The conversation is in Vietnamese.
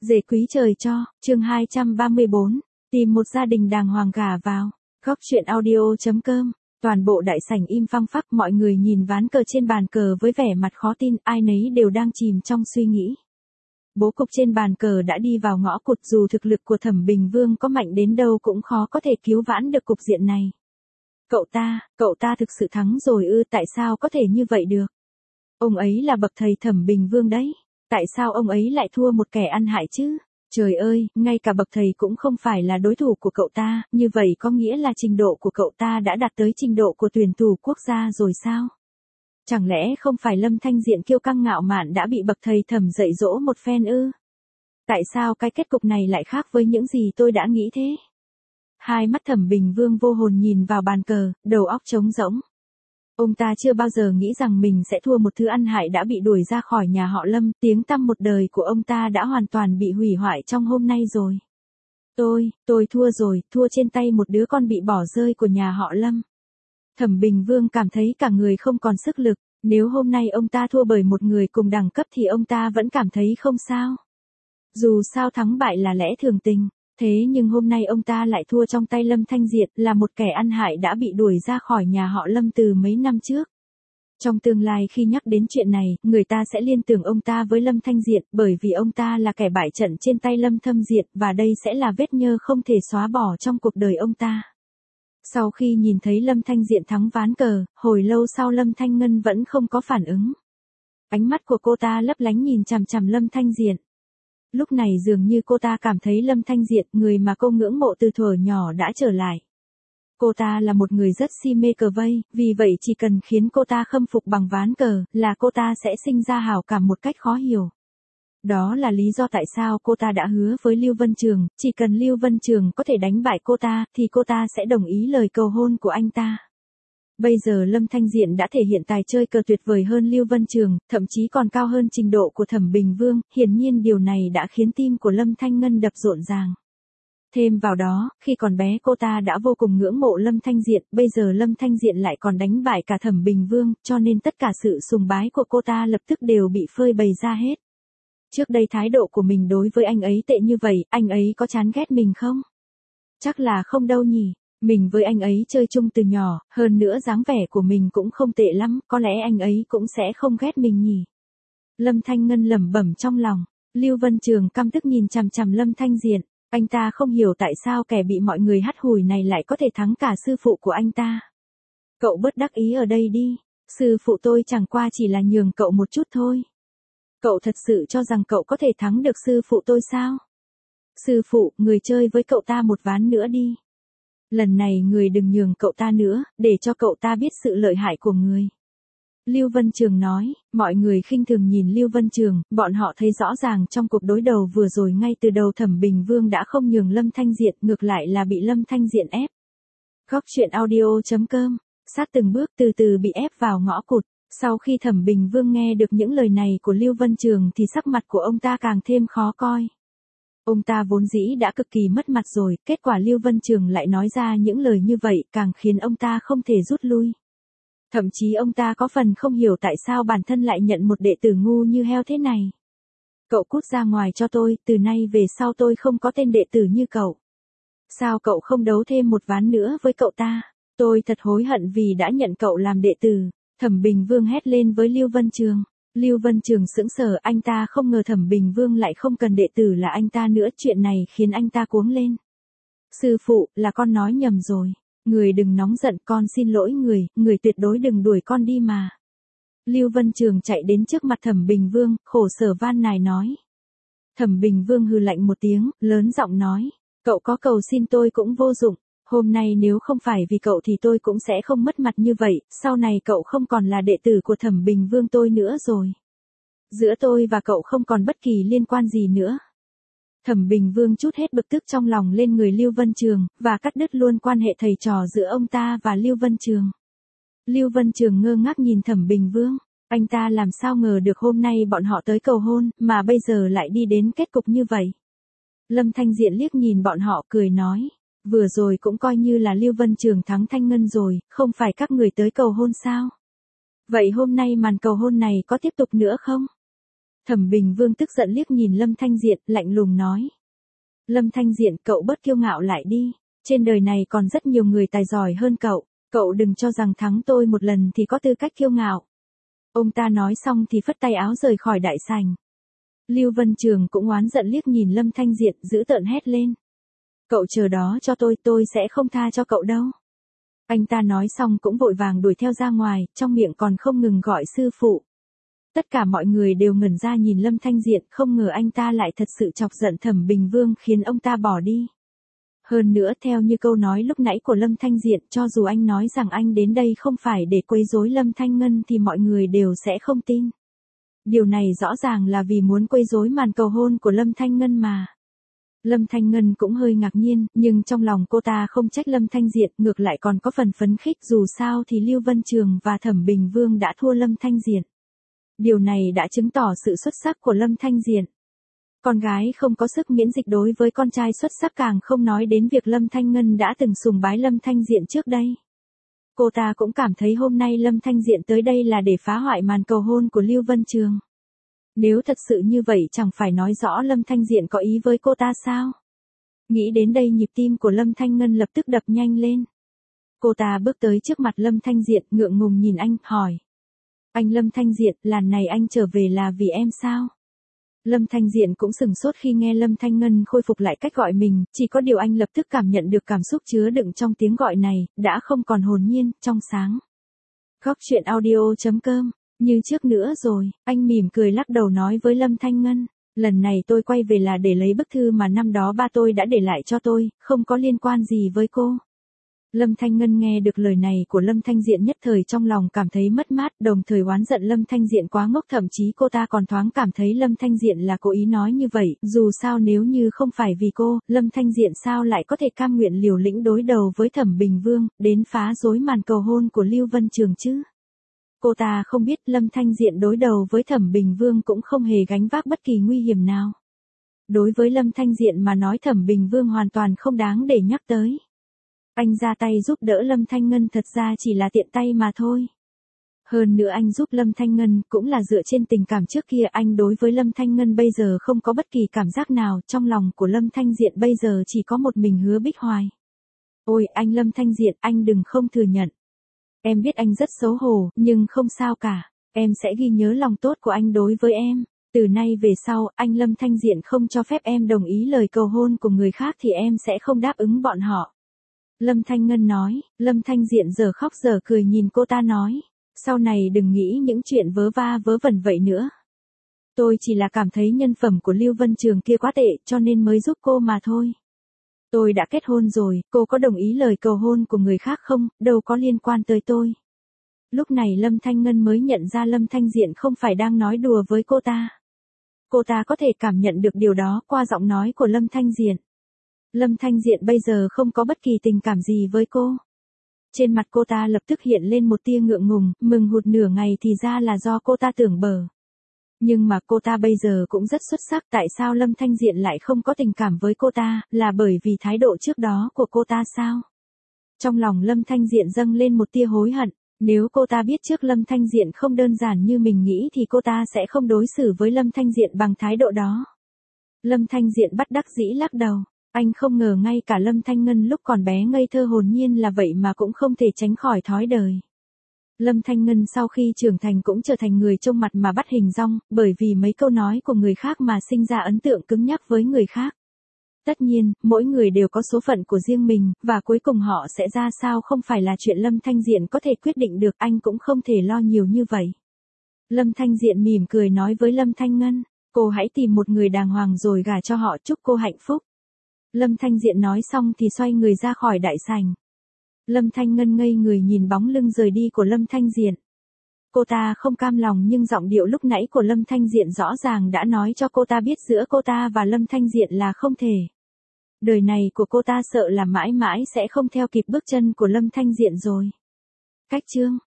Rể quý trời cho, chương 234, tìm một gia đình đàng hoàng gả vào. Góc truyện audio.com, toàn bộ đại sảnh im phăng phắc, mọi người nhìn ván cờ trên bàn cờ với vẻ mặt khó tin, ai nấy đều đang chìm trong suy nghĩ. Bố cục trên bàn cờ đã đi vào ngõ cụt, dù thực lực của Thẩm Bình Vương có mạnh đến đâu cũng khó có thể cứu vãn được cục diện này. Cậu ta thực sự thắng rồi ư? Tại sao có thể như vậy được? Ông ấy là bậc thầy Thẩm Bình Vương đấy. Tại sao ông ấy lại thua một kẻ ăn hại chứ? Trời ơi, ngay cả bậc thầy cũng không phải là đối thủ của cậu ta, như vậy có nghĩa là trình độ của cậu ta đã đạt tới trình độ của tuyển thủ quốc gia rồi sao? Chẳng lẽ không phải Lâm Thanh Diện kiêu căng ngạo mạn đã bị bậc thầy Thẩm dạy dỗ một phen ư? Tại sao cái kết cục này lại khác với những gì tôi đã nghĩ thế? Hai mắt Thẩm Bình Vương vô hồn nhìn vào bàn cờ, đầu óc trống rỗng. Ông ta chưa bao giờ nghĩ rằng mình sẽ thua một thứ ăn hại đã bị đuổi ra khỏi nhà họ Lâm, tiếng tăm một đời của ông ta đã hoàn toàn bị hủy hoại trong hôm nay rồi. Tôi thua rồi, thua trên tay một đứa con bị bỏ rơi của nhà họ Lâm. Thẩm Bình Vương cảm thấy cả người không còn sức lực, nếu hôm nay ông ta thua bởi một người cùng đẳng cấp thì ông ta vẫn cảm thấy không sao. Dù sao thắng bại là lẽ thường tình. Thế nhưng hôm nay ông ta lại thua trong tay Lâm Thanh Diện, là một kẻ ăn hại đã bị đuổi ra khỏi nhà họ Lâm từ mấy năm trước. Trong tương lai khi nhắc đến chuyện này, người ta sẽ liên tưởng ông ta với Lâm Thanh Diện, bởi vì ông ta là kẻ bại trận trên tay Lâm Thâm Diện, và đây sẽ là vết nhơ không thể xóa bỏ trong cuộc đời ông ta. Sau khi nhìn thấy Lâm Thanh Diện thắng ván cờ, hồi lâu sau Lâm Thanh Ngân vẫn không có phản ứng. Ánh mắt của cô ta lấp lánh nhìn chằm chằm Lâm Thanh Diện. Lúc này dường như cô ta cảm thấy Lâm Thanh Diện, người mà cô ngưỡng mộ từ thuở nhỏ đã trở lại. Cô ta là một người rất si mê cờ vây, vì vậy chỉ cần khiến cô ta khâm phục bằng ván cờ, là cô ta sẽ sinh ra hảo cảm một cách khó hiểu. Đó là lý do tại sao cô ta đã hứa với Lưu Vân Trường, chỉ cần Lưu Vân Trường có thể đánh bại cô ta, thì cô ta sẽ đồng ý lời cầu hôn của anh ta. Bây giờ Lâm Thanh Diện đã thể hiện tài chơi cờ tuyệt vời hơn Lưu Vân Trường, thậm chí còn cao hơn trình độ của Thẩm Bình Vương, hiển nhiên điều này đã khiến tim của Lâm Thanh Ngân đập rộn ràng. Thêm vào đó, khi còn bé cô ta đã vô cùng ngưỡng mộ Lâm Thanh Diện, bây giờ Lâm Thanh Diện lại còn đánh bại cả Thẩm Bình Vương, cho nên tất cả sự sùng bái của cô ta lập tức đều bị phơi bày ra hết. Trước đây thái độ của mình đối với anh ấy tệ như vậy, anh ấy có chán ghét mình không? Chắc là không đâu nhỉ. Mình với anh ấy chơi chung từ nhỏ, hơn nữa dáng vẻ của mình cũng không tệ lắm, có lẽ anh ấy cũng sẽ không ghét mình nhỉ. Lâm Thanh Ngân lẩm bẩm trong lòng. Lưu Vân Trường căm tức nhìn chằm chằm Lâm Thanh Diện, anh ta không hiểu tại sao kẻ bị mọi người hắt hủi này lại có thể thắng cả sư phụ của anh ta. Cậu bớt đắc ý ở đây đi, sư phụ tôi chẳng qua chỉ là nhường cậu một chút thôi. Cậu thật sự cho rằng cậu có thể thắng được sư phụ tôi sao? Sư phụ, người chơi với cậu ta một ván nữa đi. Lần này người đừng nhường cậu ta nữa, để cho cậu ta biết sự lợi hại của người. Lưu Vân Trường nói, mọi người khinh thường nhìn Lưu Vân Trường, bọn họ thấy rõ ràng trong cuộc đối đầu vừa rồi ngay từ đầu Thẩm Bình Vương đã không nhường Lâm Thanh Diện, ngược lại là bị Lâm Thanh Diện ép. Góc truyện audio.com, sát từng bước từ từ bị ép vào ngõ cụt. Sau khi Thẩm Bình Vương nghe được những lời này của Lưu Vân Trường thì sắc mặt của ông ta càng thêm khó coi. Ông ta vốn dĩ đã cực kỳ mất mặt rồi, kết quả Lưu Vân Trường lại nói ra những lời như vậy càng khiến ông ta không thể rút lui. Thậm chí ông ta có phần không hiểu tại sao bản thân lại nhận một đệ tử ngu như heo thế này. Cậu cút ra ngoài cho tôi, từ nay về sau tôi không có tên đệ tử như cậu. Sao cậu không đấu thêm một ván nữa với cậu ta? Tôi thật hối hận vì đã nhận cậu làm đệ tử. Thẩm Bình Vương hét lên với Lưu Vân Trường. Lưu Vân Trường sững sờ, anh ta không ngờ Thẩm Bình Vương lại không cần đệ tử là anh ta nữa, chuyện này khiến anh ta cuống lên. Sư phụ, là con nói nhầm rồi. Người đừng nóng giận, con xin lỗi người tuyệt đối đừng đuổi con đi mà. Lưu Vân Trường chạy đến trước mặt Thẩm Bình Vương, khổ sở van nài nói. Thẩm Bình Vương hừ lạnh một tiếng, lớn giọng nói, cậu có cầu xin tôi cũng vô dụng. Hôm nay nếu không phải vì cậu thì tôi cũng sẽ không mất mặt như vậy, sau này cậu không còn là đệ tử của Thẩm Bình Vương tôi nữa rồi. Giữa tôi và cậu không còn bất kỳ liên quan gì nữa. Thẩm Bình Vương trút hết bực tức trong lòng lên người Lưu Vân Trường, và cắt đứt luôn quan hệ thầy trò giữa ông ta và Lưu Vân Trường. Lưu Vân Trường ngơ ngác nhìn Thẩm Bình Vương, anh ta làm sao ngờ được hôm nay bọn họ tới cầu hôn, mà bây giờ lại đi đến kết cục như vậy. Lâm Thanh Diện liếc nhìn bọn họ cười nói. Vừa rồi cũng coi như là Lưu Vân Trường thắng Thanh Ngân rồi, không phải các người tới cầu hôn sao? Vậy hôm nay màn cầu hôn này có tiếp tục nữa không? Thẩm Bình Vương tức giận liếc nhìn Lâm Thanh Diện, lạnh lùng nói. Lâm Thanh Diện, cậu bớt kiêu ngạo lại đi. Trên đời này còn rất nhiều người tài giỏi hơn cậu đừng cho rằng thắng tôi một lần thì có tư cách kiêu ngạo. Ông ta nói xong thì phất tay áo rời khỏi đại sảnh. Lưu Vân Trường cũng oán giận liếc nhìn Lâm Thanh Diện, dữ tợn hét lên. Cậu chờ đó cho tôi sẽ không tha cho cậu đâu. Anh ta nói xong cũng vội vàng đuổi theo ra ngoài, trong miệng còn không ngừng gọi sư phụ. Tất cả mọi người đều ngẩn ra nhìn Lâm Thanh Diện, không ngờ anh ta lại thật sự chọc giận Thẩm Bình Vương khiến ông ta bỏ đi. Hơn nữa theo như câu nói lúc nãy của Lâm Thanh Diện, cho dù anh nói rằng anh đến đây không phải để quấy rối Lâm Thanh Ngân thì mọi người đều sẽ không tin. Điều này rõ ràng là vì muốn quấy rối màn cầu hôn của Lâm Thanh Ngân mà. Lâm Thanh Ngân cũng hơi ngạc nhiên, nhưng trong lòng cô ta không trách Lâm Thanh Diện, ngược lại còn có phần phấn khích, dù sao thì Lưu Vân Trường và Thẩm Bình Vương đã thua Lâm Thanh Diện. Điều này đã chứng tỏ sự xuất sắc của Lâm Thanh Diện. Con gái không có sức miễn dịch đối với con trai xuất sắc, càng không nói đến việc Lâm Thanh Ngân đã từng sùng bái Lâm Thanh Diện trước đây. Cô ta cũng cảm thấy hôm nay Lâm Thanh Diện tới đây là để phá hoại màn cầu hôn của Lưu Vân Trường. Nếu thật sự như vậy chẳng phải nói rõ Lâm Thanh Diện có ý với cô ta sao? Nghĩ đến đây nhịp tim của Lâm Thanh Ngân lập tức đập nhanh lên. Cô ta bước tới trước mặt Lâm Thanh Diện, ngượng ngùng nhìn anh, hỏi. Anh Lâm Thanh Diện, lần này anh trở về là vì em sao? Lâm Thanh Diện cũng sừng sốt khi nghe Lâm Thanh Ngân khôi phục lại cách gọi mình, chỉ có điều anh lập tức cảm nhận được cảm xúc chứa đựng trong tiếng gọi này, đã không còn hồn nhiên, trong sáng. Góc truyện audio.com, như trước nữa rồi, anh mỉm cười lắc đầu nói với Lâm Thanh Ngân, lần này tôi quay về là để lấy bức thư mà năm đó ba tôi đã để lại cho tôi, không có liên quan gì với cô. Lâm Thanh Ngân nghe được lời này của Lâm Thanh Diện nhất thời trong lòng cảm thấy mất mát, đồng thời oán giận Lâm Thanh Diện quá ngốc, thậm chí cô ta còn thoáng cảm thấy Lâm Thanh Diện là cố ý nói như vậy, dù sao nếu như không phải vì cô, Lâm Thanh Diện sao lại có thể cam nguyện liều lĩnh đối đầu với Thẩm Bình Vương, đến phá rối màn cầu hôn của Lưu Vân Trường chứ. Cô ta không biết Lâm Thanh Diện đối đầu với Thẩm Bình Vương cũng không hề gánh vác bất kỳ nguy hiểm nào. Đối với Lâm Thanh Diện mà nói Thẩm Bình Vương hoàn toàn không đáng để nhắc tới. Anh ra tay giúp đỡ Lâm Thanh Ngân thật ra chỉ là tiện tay mà thôi. Hơn nữa anh giúp Lâm Thanh Ngân cũng là dựa trên tình cảm trước kia, anh đối với Lâm Thanh Ngân bây giờ không có bất kỳ cảm giác nào, trong lòng của Lâm Thanh Diện bây giờ chỉ có một mình Hứa Bích Hoài. Ôi anh Lâm Thanh Diện, anh đừng không thừa nhận. Em biết anh rất xấu hổ, nhưng không sao cả, em sẽ ghi nhớ lòng tốt của anh đối với em. Từ nay về sau, anh Lâm Thanh Diện không cho phép em đồng ý lời cầu hôn của người khác thì em sẽ không đáp ứng bọn họ. Lâm Thanh Ngân nói, Lâm Thanh Diện giờ khóc giờ cười nhìn cô ta nói, sau này đừng nghĩ những chuyện vớ va vớ vẩn vậy nữa. Tôi chỉ là cảm thấy nhân phẩm của Lưu Vân Trường kia quá tệ cho nên mới giúp cô mà thôi. Tôi đã kết hôn rồi, cô có đồng ý lời cầu hôn của người khác không, đâu có liên quan tới tôi. Lúc này Lâm Thanh Ngân mới nhận ra Lâm Thanh Diện không phải đang nói đùa với cô ta. Cô ta có thể cảm nhận được điều đó qua giọng nói của Lâm Thanh Diện. Lâm Thanh Diện bây giờ không có bất kỳ tình cảm gì với cô. Trên mặt cô ta lập tức hiện lên một tia ngượng ngùng, mừng hụt nửa ngày thì ra là do cô ta tưởng bở. Nhưng mà cô ta bây giờ cũng rất xuất sắc, tại sao Lâm Thanh Diện lại không có tình cảm với cô ta, là bởi vì thái độ trước đó của cô ta sao? Trong lòng Lâm Thanh Diện dâng lên một tia hối hận, nếu cô ta biết trước Lâm Thanh Diện không đơn giản như mình nghĩ thì cô ta sẽ không đối xử với Lâm Thanh Diện bằng thái độ đó. Lâm Thanh Diện bất đắc dĩ lắc đầu. Anh không ngờ ngay cả Lâm Thanh Ngân lúc còn bé ngây thơ hồn nhiên là vậy mà cũng không thể tránh khỏi thói đời. Lâm Thanh Ngân sau khi trưởng thành cũng trở thành người trông mặt mà bắt hình dong, bởi vì mấy câu nói của người khác mà sinh ra ấn tượng cứng nhắc với người khác. Tất nhiên, mỗi người đều có số phận của riêng mình, và cuối cùng họ sẽ ra sao không phải là chuyện Lâm Thanh Diện có thể quyết định được, anh cũng không thể lo nhiều như vậy. Lâm Thanh Diện mỉm cười nói với Lâm Thanh Ngân, cô hãy tìm một người đàng hoàng rồi gả cho họ, chúc cô hạnh phúc. Lâm Thanh Diện nói xong thì xoay người ra khỏi đại sảnh. Lâm Thanh Ngân ngây người nhìn bóng lưng rời đi của Lâm Thanh Diện. Cô ta không cam lòng nhưng giọng điệu lúc nãy của Lâm Thanh Diện rõ ràng đã nói cho cô ta biết giữa cô ta và Lâm Thanh Diện là không thể. Đời này của cô ta sợ là mãi mãi sẽ không theo kịp bước chân của Lâm Thanh Diện rồi. Cách chương